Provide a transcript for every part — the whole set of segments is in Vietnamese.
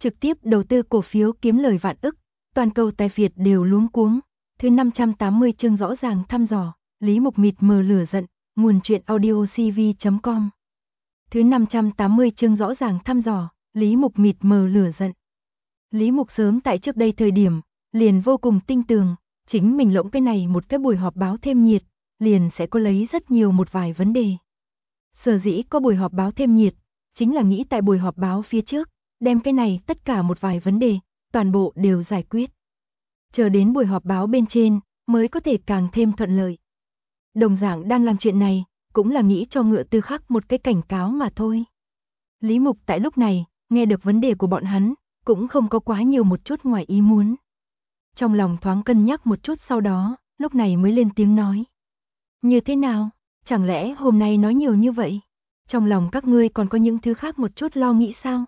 trực tiếp đầu tư cổ phiếu kiếm lời vạn ức, toàn cầu tài phiệt đều luống cuống. Thứ 580 chương rõ ràng thăm dò, Lý Mục mịt mờ lửa giận, nguồn truyện audio cv.com. Thứ 580 chương rõ ràng thăm dò, Lý Mục mịt mờ lửa giận. Lý Mục sớm tại trước đây thời điểm, liền vô cùng tinh tường, chính mình lỗng cái này một cái buổi họp báo thêm nhiệt, liền sẽ có lấy rất nhiều một vài vấn đề. Sở dĩ có buổi họp báo thêm nhiệt, chính là nghĩ tại buổi họp báo phía trước, đem cái này tất cả một vài vấn đề, toàn bộ đều giải quyết. Chờ đến buổi họp báo bên trên, mới có thể càng thêm thuận lợi. Đồng dạng đang làm chuyện này, cũng là nghĩ cho Ngựa Tư khắc một cái cảnh cáo mà thôi. Lý Mục tại lúc này, nghe được vấn đề của bọn hắn, cũng không có quá nhiều một chút ngoài ý muốn. Trong lòng thoáng cân nhắc một chút sau đó, lúc này mới lên tiếng nói. Như thế nào? Chẳng lẽ hôm nay nói nhiều như vậy? Trong lòng các ngươi còn có những thứ khác một chút lo nghĩ sao?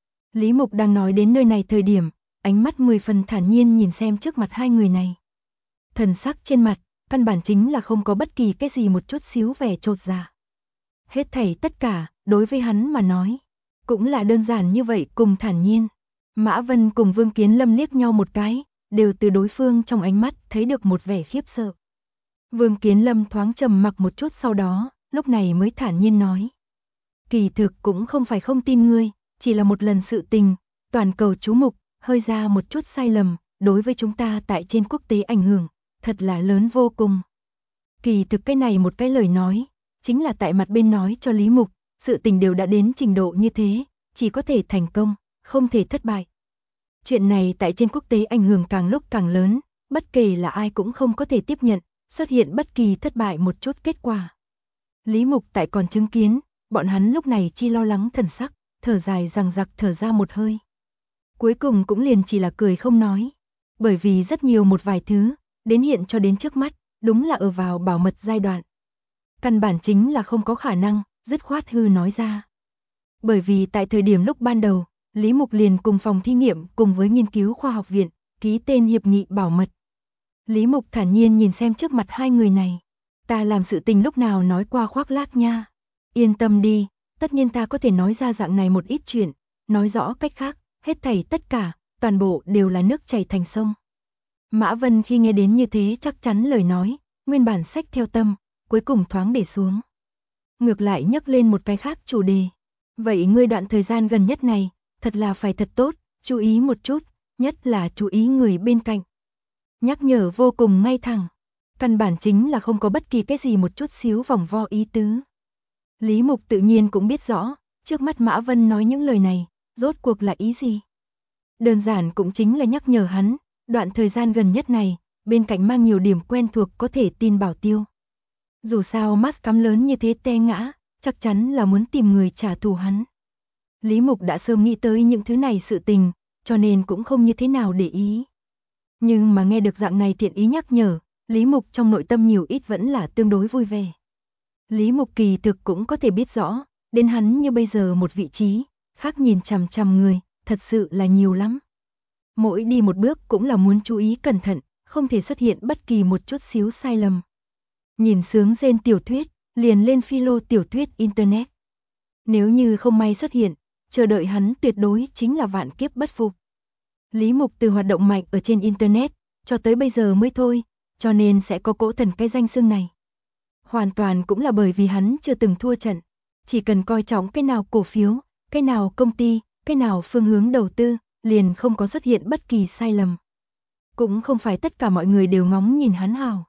Lý Mục đang nói đến nơi này thời điểm, ánh mắt 10 phần thản nhiên nhìn xem trước mặt hai người này. Thần sắc trên mặt, căn bản chính là không có bất kỳ cái gì một chút xíu vẻ chột dạ. Hết thảy tất cả, đối với hắn mà nói, cũng là đơn giản như vậy cùng thản nhiên. Mã Vân cùng Vương Kiến Lâm liếc nhau một cái, đều từ đối phương trong ánh mắt thấy được một vẻ khiếp sợ. Vương Kiến Lâm thoáng trầm mặc một chút sau đó, lúc này mới thản nhiên nói. Kỳ thực cũng không phải không tin ngươi, chỉ là một lần sự tình, toàn cầu chú mục, hơi ra một chút sai lầm, đối với chúng ta tại trên quốc tế ảnh hưởng, thật là lớn vô cùng. Kỳ thực cái này một cái lời nói, chính là tại mặt bên nói cho Lý Mục, sự tình đều đã đến trình độ như thế, chỉ có thể thành công, không thể thất bại. Chuyện này tại trên quốc tế ảnh hưởng càng lúc càng lớn, bất kể là ai cũng không có thể tiếp nhận, xuất hiện bất kỳ thất bại một chút kết quả. Lý Mục tại còn chứng kiến, bọn hắn lúc này chi lo lắng thần sắc, thở dài rằng giặc thở ra một hơi. Cuối cùng cũng liền chỉ là cười không nói, bởi vì rất nhiều một vài thứ, đến hiện cho đến trước mắt, đúng là ở vào bảo mật giai đoạn. Căn bản chính là không có khả năng, dứt khoát hư nói ra. Bởi vì tại thời điểm lúc ban đầu, Lý Mục liền cùng phòng thí nghiệm cùng với nghiên cứu khoa học viện, ký tên hiệp nghị bảo mật. Lý Mục thản nhiên nhìn xem trước mặt hai người này. Ta làm sự tình lúc nào nói qua khoác lác nha. Yên tâm đi, tất nhiên ta có thể nói ra dạng này một ít chuyện, nói rõ cách khác, hết thảy tất cả, toàn bộ đều là nước chảy thành sông. Mã Vân khi nghe đến như thế chắc chắn lời nói, nguyên bản sách theo tâm, cuối cùng thoáng để xuống. Ngược lại nhắc lên một cái khác chủ đề. Vậy ngươi đoạn thời gian gần nhất này, thật là phải thật tốt, chú ý một chút, nhất là chú ý người bên cạnh. Nhắc nhở vô cùng ngay thẳng, căn bản chính là không có bất kỳ cái gì một chút xíu vòng vo ý tứ. Lý Mục tự nhiên cũng biết rõ, trước mắt Mã Vân nói những lời này, rốt cuộc là ý gì. Đơn giản cũng chính là nhắc nhở hắn, đoạn thời gian gần nhất này, bên cạnh mang nhiều điểm quen thuộc có thể tin bảo tiêu. Dù sao mắt cắm lớn như thế te ngã, chắc chắn là muốn tìm người trả thù hắn. Lý Mục đã sớm nghĩ tới những thứ này sự tình, cho nên cũng không như thế nào để ý. Nhưng mà nghe được dạng này thiện ý nhắc nhở, Lý Mục trong nội tâm nhiều ít vẫn là tương đối vui vẻ. Lý Mục kỳ thực cũng có thể biết rõ, đến hắn như bây giờ một vị trí, khác nhìn chằm chằm người, thật sự là nhiều lắm. Mỗi đi một bước cũng là muốn chú ý cẩn thận, không thể xuất hiện bất kỳ một chút xíu sai lầm. Nhìn sướng rên tiểu thuyết, liền lên philo tiểu thuyết Internet. Nếu như không may xuất hiện, chờ đợi hắn tuyệt đối chính là vạn kiếp bất phục. Lý Mục từ hoạt động mạnh ở trên Internet, cho tới bây giờ mới thôi, cho nên sẽ có cỗ thần cái danh xưng này. Hoàn toàn cũng là bởi vì hắn chưa từng thua trận, chỉ cần coi trọng cái nào cổ phiếu, cái nào công ty, cái nào phương hướng đầu tư, liền không có xuất hiện bất kỳ sai lầm. Cũng không phải tất cả mọi người đều ngóng nhìn hắn hào.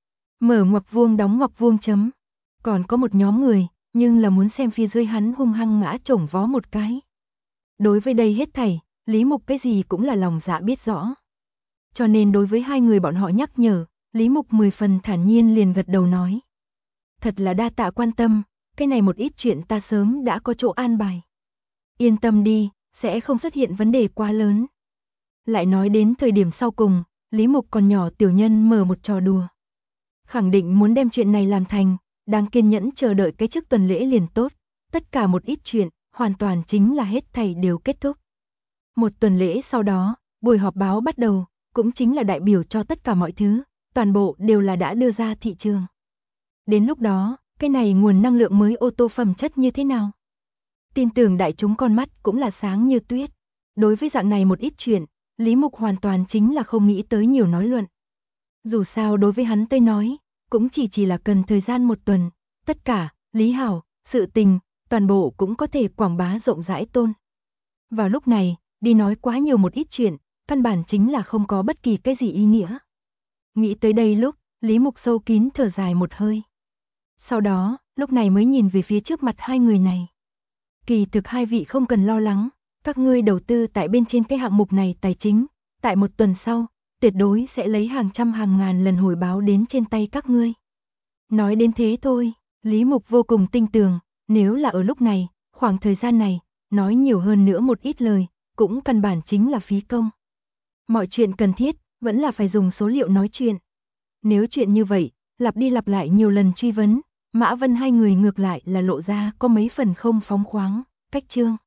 Mở ngoặc vuông đóng ngoặc vuông chấm. Còn có một nhóm người, nhưng là muốn xem phía dưới hắn hung hăng ngã chổng vó một cái. Đối với đây hết thảy, Lý Mục cái gì cũng là lòng dạ biết rõ. Cho nên đối với hai người bọn họ nhắc nhở, Lý Mục 10 phần thản nhiên liền gật đầu nói. Thật là đa tạ quan tâm, cái này một ít chuyện ta sớm đã có chỗ an bài. Yên tâm đi, sẽ không xuất hiện vấn đề quá lớn. Lại nói đến thời điểm sau cùng, Lý Mục còn nhỏ tiểu nhân mở một trò đùa. Khẳng định muốn đem chuyện này làm thành, đang kiên nhẫn chờ đợi cái trước tuần lễ liền tốt. Tất cả một ít chuyện, hoàn toàn chính là hết thảy đều kết thúc. Một tuần lễ sau đó, buổi họp báo bắt đầu, cũng chính là đại biểu cho tất cả mọi thứ, toàn bộ đều là đã đưa ra thị trường. Đến lúc đó, cái này nguồn năng lượng mới ô tô phẩm chất như thế nào? Tin tưởng đại chúng con mắt cũng là sáng như tuyết. Đối với dạng này một ít chuyện, Lý Mục hoàn toàn chính là không nghĩ tới nhiều nói luận. Dù sao đối với hắn tới nói, cũng chỉ là cần thời gian một tuần, tất cả, Lý Hảo, sự tình, toàn bộ cũng có thể quảng bá rộng rãi tôn. Vào lúc này, đi nói quá nhiều một ít chuyện, căn bản chính là không có bất kỳ cái gì ý nghĩa. Nghĩ tới đây lúc, Lý Mục sâu kín thở dài một hơi. Sau đó, lúc này mới nhìn về phía trước mặt hai người này. Kỳ thực hai vị không cần lo lắng, các ngươi đầu tư tại bên trên cái hạng mục này tài chính, tại một tuần sau, tuyệt đối sẽ lấy hàng trăm hàng ngàn lần hồi báo đến trên tay các ngươi. Nói đến thế thôi, Lý Mục vô cùng tin tưởng, nếu là ở lúc này, khoảng thời gian này, nói nhiều hơn nữa một ít lời, cũng căn bản chính là phí công. Mọi chuyện cần thiết, vẫn là phải dùng số liệu nói chuyện. Nếu chuyện như vậy, lặp đi lặp lại nhiều lần truy vấn, Mã Vân hai người ngược lại là lộ ra có mấy phần không phóng khoáng, cách chương.